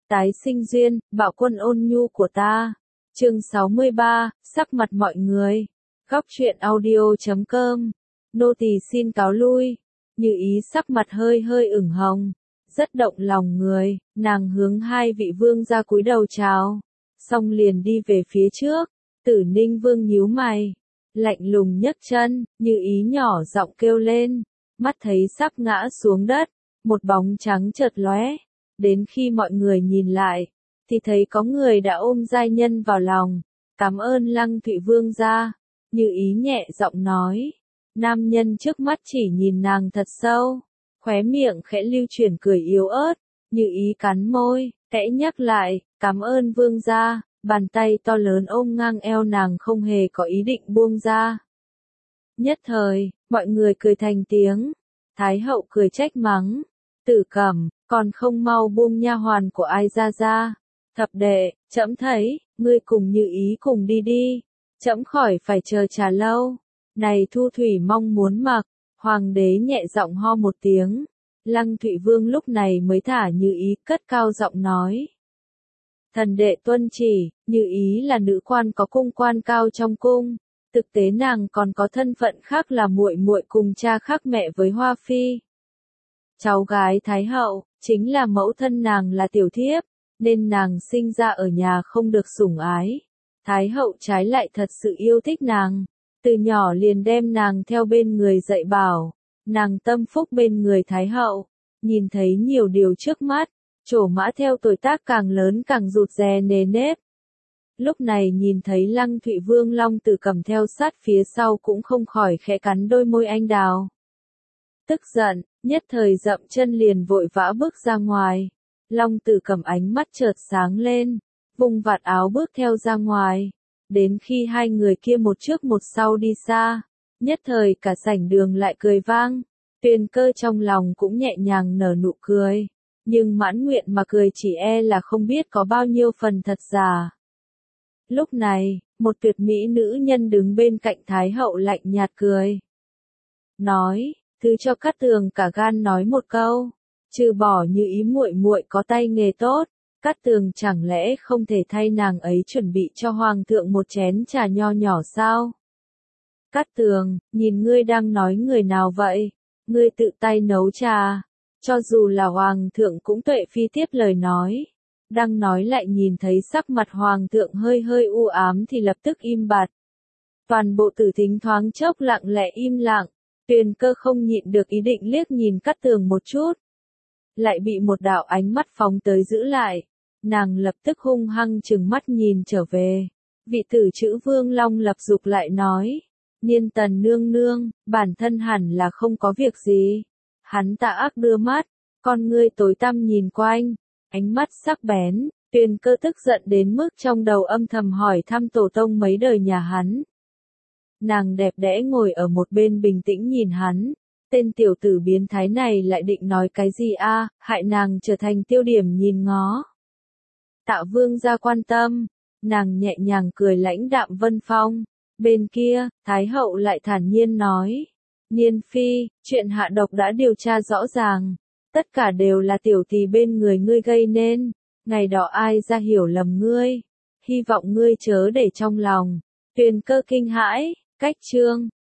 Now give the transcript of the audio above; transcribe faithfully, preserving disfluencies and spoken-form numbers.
Tái sinh duyên, bạo quân ôn nhu của ta. Chương sáu mươi ba, sắc mặt mọi người. Góc truyện audio chấm com. Nô tỳ xin cáo lui. Như Ý sắc mặt hơi hơi ửng hồng, rất động lòng người, nàng hướng hai vị vương gia cúi đầu chào, xong liền đi về phía trước. Tử Ninh Vương nhíu mày, lạnh lùng nhấc chân, Như Ý nhỏ giọng kêu lên, mắt thấy sắp ngã xuống đất, một bóng trắng chợt lóe. Đến khi mọi người nhìn lại, thì thấy có người đã ôm giai nhân vào lòng. Cảm ơn Lăng Thụy Vương gia. Như Ý nhẹ giọng nói. Nam nhân trước mắt chỉ nhìn nàng thật sâu, khóe miệng khẽ lưu chuyển cười yếu ớt. Như Ý cắn môi, khẽ nhắc lại, cảm ơn vương gia. Bàn tay to lớn ôm ngang eo nàng không hề có ý định buông ra. Nhất thời, mọi người cười thành tiếng. Thái hậu cười trách mắng, Tử Cẩm, còn không mau buông nha hoàn của ai ra ra. Thập đệ, trẫm thấy, ngươi cùng Như Ý cùng đi đi, trẫm khỏi phải chờ trà lâu. Này Thu Thủy mong muốn mặc. Hoàng đế nhẹ giọng ho một tiếng. Lăng Thụy Vương lúc này mới thả Như Ý, cất cao giọng nói. Thần đệ tuân chỉ. Như Ý là nữ quan có cung quan cao trong cung, thực tế nàng còn có thân phận khác là muội muội cùng cha khác mẹ với Hoa Phi. Cháu gái Thái hậu, chính là mẫu thân nàng là tiểu thiếp, nên nàng sinh ra ở nhà không được sủng ái. Thái hậu trái lại thật sự yêu thích nàng, từ nhỏ liền đem nàng theo bên người dạy bảo. Nàng tâm phúc bên người Thái hậu, nhìn thấy nhiều điều trước mắt, trổ mã theo tuổi tác càng lớn càng rụt rè nề nếp. Lúc này nhìn thấy Lăng Thụy Vương Long Tử Cẩm theo sát phía sau cũng không khỏi khẽ cắn đôi môi anh đào. Tức giận, nhất thời dậm chân liền vội vã bước ra ngoài. Long Tử Cẩm ánh mắt chợt sáng lên, vùng vạt áo bước theo ra ngoài. Đến khi hai người kia một trước một sau đi xa, nhất thời cả sảnh đường lại cười vang. Tuyền Cơ trong lòng cũng nhẹ nhàng nở nụ cười, nhưng mãn nguyện mà cười chỉ e là không biết có bao nhiêu phần thật giả. Lúc này, một tuyệt mỹ nữ nhân đứng bên cạnh Thái hậu lạnh nhạt cười. Nói, thứ cho Cát Tường cả gan nói một câu, trừ bỏ Như Ý muội muội có tay nghề tốt, Cát Tường chẳng lẽ không thể thay nàng ấy chuẩn bị cho hoàng thượng một chén trà nho nhỏ sao? Cát Tường, nhìn ngươi đang nói người nào vậy? Ngươi tự tay nấu trà, cho dù là hoàng thượng cũng tuệ phi tiếp lời nói. Đang nói lại nhìn thấy sắc mặt hoàng thượng hơi hơi u ám thì lập tức im bặt. Toàn bộ tử thính thoáng chốc lặng lẽ im lặng. Tuyền Cơ không nhịn được ý định liếc nhìn Cát Tường một chút, lại bị một đạo ánh mắt phóng tới giữ lại. Nàng lập tức hung hăng trừng mắt nhìn trở về. Vị tử chữ Vương Long Lập Dục lại nói, Niên Tần nương nương, bản thân hẳn là không có việc gì. Hắn tà ác đưa mắt, con ngươi tối tăm nhìn quanh, ánh mắt sắc bén. Tuyền Cơ tức giận đến mức trong đầu âm thầm hỏi thăm tổ tông mấy đời nhà hắn. Nàng đẹp đẽ ngồi ở một bên bình tĩnh nhìn hắn. Tên tiểu tử biến thái này lại định nói cái gì a, hại nàng trở thành tiêu điểm nhìn ngó. Tạ Vương gia quan tâm, nàng nhẹ nhàng cười lãnh đạm Vân Phong. Bên kia, Thái hậu lại thản nhiên nói, Niên phi, chuyện hạ độc đã điều tra rõ ràng, tất cả đều là tiểu tỳ bên người ngươi gây nên, ngày đó ai ra hiểu lầm ngươi, hy vọng ngươi chớ để trong lòng. Tuyền Cơ kinh hãi, cách chương